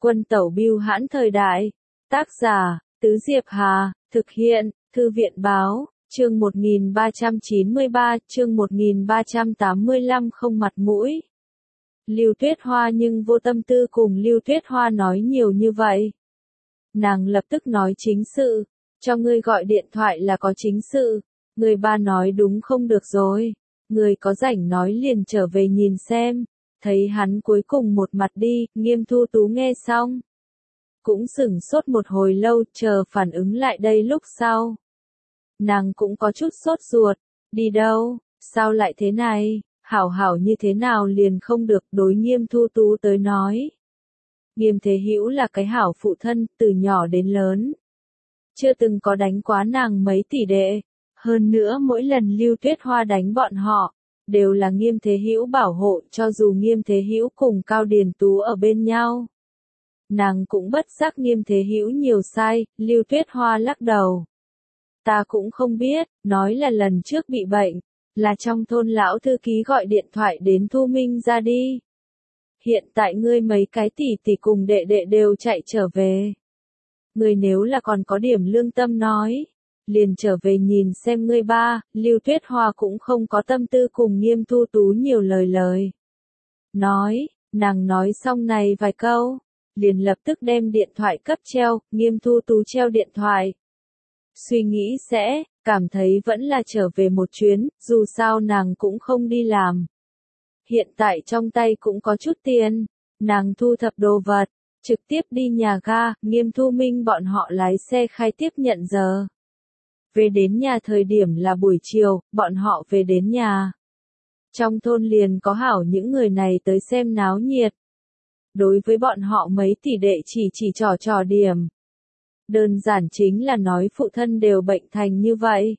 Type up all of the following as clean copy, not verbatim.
Quân tẩu bưu hãn thời đại. Tác giả, Tứ Diệp Hà, thực hiện, Thư viện báo, chương 1393, chương 1385 không mặt mũi. Lưu Tuyết Hoa nhưng vô tâm tư cùng Lưu Tuyết Hoa nói nhiều như vậy. Nàng lập tức nói chính sự, cho ngươi gọi điện thoại là có chính sự, người ba nói đúng không được rồi, người có rảnh nói liền trở về nhìn xem. Thấy hắn cuối cùng một mặt đi, Nghiêm Thu Tú nghe xong. Cũng sửng sốt một hồi lâu, chờ phản ứng lại đây lúc sau. Nàng cũng có chút sốt ruột, đi đâu, sao lại thế này, hảo hảo như thế nào liền không được, đối Nghiêm Thu Tú tới nói. Nghiêm Thế Hữu là cái hảo phụ thân, từ nhỏ đến lớn. Chưa từng có đánh quá nàng mấy tỷ đệ, hơn nữa mỗi lần Lưu Tuyết Hoa đánh bọn họ, đều là Nghiêm Thế Hữu bảo hộ, cho dù Nghiêm Thế Hữu cùng Cao Điền Tú ở bên nhau. Nàng cũng bất giác Nghiêm Thế Hữu nhiều sai, Lưu Tuyết Hoa lắc đầu. Ta cũng không biết, nói là lần trước bị bệnh, là trong thôn lão thư ký gọi điện thoại đến Thu Minh ra đi. Hiện tại ngươi mấy cái tỷ tỷ cùng đệ đệ đều chạy trở về. Ngươi nếu là còn có điểm lương tâm nói, liền trở về nhìn xem ngươi ba. Lưu Tuyết Hoa cũng không có tâm tư cùng Nghiêm Thu Tú nhiều lời. Nàng nói xong này vài câu, liền lập tức đem điện thoại cấp treo. Nghiêm Thu Tú treo điện thoại. Suy nghĩ sẽ, cảm thấy vẫn là trở về một chuyến, dù sao nàng cũng không đi làm. Hiện tại trong tay cũng có chút tiền, nàng thu thập đồ vật, trực tiếp đi nhà ga. Nghiêm Thu Minh bọn họ lái xe khai tiếp nhận giờ. Về đến nhà thời điểm là buổi chiều, bọn họ về đến nhà. Trong thôn liền có hảo những người này tới xem náo nhiệt. Đối với bọn họ mấy tỷ đệ chỉ trò điểm. Đơn giản chính là nói phụ thân đều bệnh thành như vậy.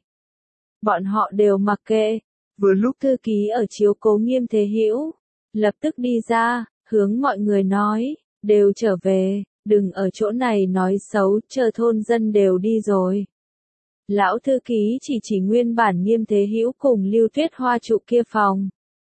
Bọn họ đều mặc kệ. Vừa lúc thư ký ở chiếu cố Nghiêm Thế Hữu, lập tức đi ra, hướng mọi người nói, đều trở về, đừng ở chỗ này nói xấu, chờ thôn dân đều đi rồi. Lão thư ký chỉ nguyên bản Nghiêm Thế Hữu cùng Lưu Tuyết Hoa trụ kia phòng.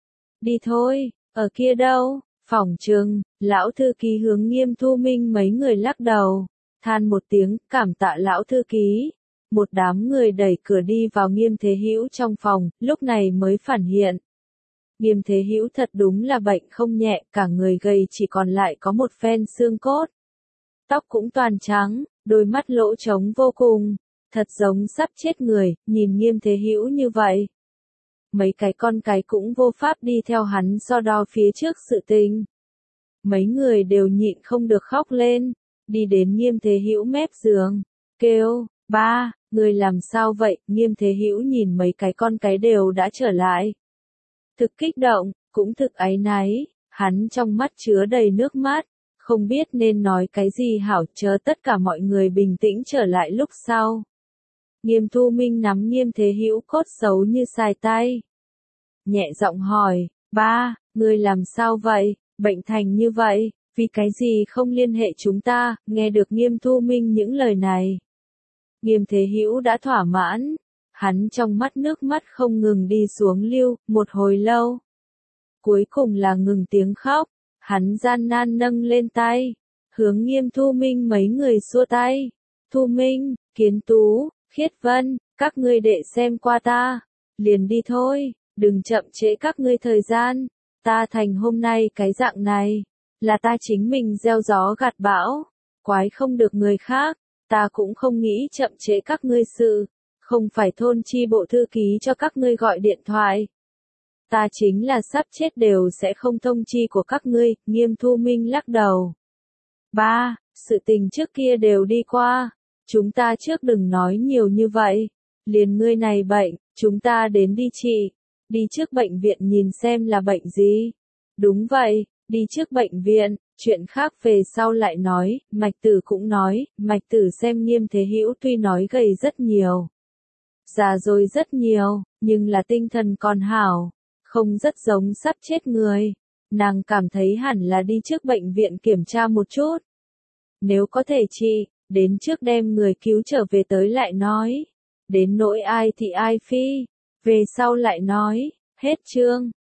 Đi thôi, ở kia đâu, phòng trừng. Lão thư ký hướng Nghiêm Thu Minh mấy người lắc đầu, than một tiếng, cảm tạ lão thư ký. Một đám người đẩy cửa đi vào Nghiêm Thế Hữu trong phòng, lúc này mới phản hiện. Nghiêm Thế Hữu thật đúng là bệnh không nhẹ, cả người gầy chỉ còn lại có một phen xương cốt. Tóc cũng toàn trắng, đôi mắt lỗ trống vô cùng, thật giống sắp chết người. Nhìn Nghiêm Thế Hữu như vậy, mấy cái con cái cũng vô pháp đi theo hắn so đo phía trước sự tình. Mấy người đều nhịn không được khóc lên, đi đến Nghiêm Thế Hữu mép giường, kêu, ba, người làm sao vậy? Nghiêm Thế Hữu nhìn mấy cái con cái đều đã trở lại. Thực kích động, cũng thực áy náy, hắn trong mắt chứa đầy nước mắt, không biết nên nói cái gì hảo, chờ tất cả mọi người bình tĩnh trở lại lúc sau. Nghiêm Thu Minh nắm Nghiêm Thế Hữu cốt xấu như xài tay. Nhẹ giọng hỏi, ba, người làm sao vậy, bệnh thành như vậy, vì cái gì không liên hệ chúng ta? Nghe được Nghiêm Thu Minh những lời này, Nghiêm Thế Hữu đã thỏa mãn, hắn trong mắt nước mắt không ngừng đi xuống lưu, một hồi lâu. Cuối cùng là ngừng tiếng khóc, hắn gian nan nâng lên tay, hướng Nghiêm Thu Minh mấy người xua tay. Thu Minh, Kiến Tú, Khiết Vân, các ngươi đệ xem qua ta, liền đi thôi, đừng chậm trễ các ngươi thời gian. Ta thành hôm nay cái dạng này, là ta chính mình gieo gió gặt bão, quái không được người khác. Ta cũng không nghĩ chậm trễ các ngươi sự, không phải thôn chi bộ thư ký cho các ngươi gọi điện thoại. Ta chính là sắp chết đều sẽ không thông chi của các ngươi. Nghiêm Thu Minh lắc đầu. Ba, sự tình trước kia đều đi qua, chúng ta trước đừng nói nhiều như vậy. Liền ngươi này bệnh, chúng ta đến đi trị, đi trước bệnh viện nhìn xem là bệnh gì. Đúng vậy, đi trước bệnh viện. Chuyện khác về sau lại nói. Mạch Tử cũng nói, Mạch Tử xem Nghiêm Thế Hữu tuy nói gầy rất nhiều, già rồi rất nhiều, nhưng là tinh thần còn hảo, không rất giống sắp chết người. Nàng cảm thấy hẳn là đi trước bệnh viện kiểm tra một chút. Nếu có thể trị, đến trước đem người cứu trở về tới lại nói. Đến nỗi ai thì ai phi, về sau lại nói. Hết chương.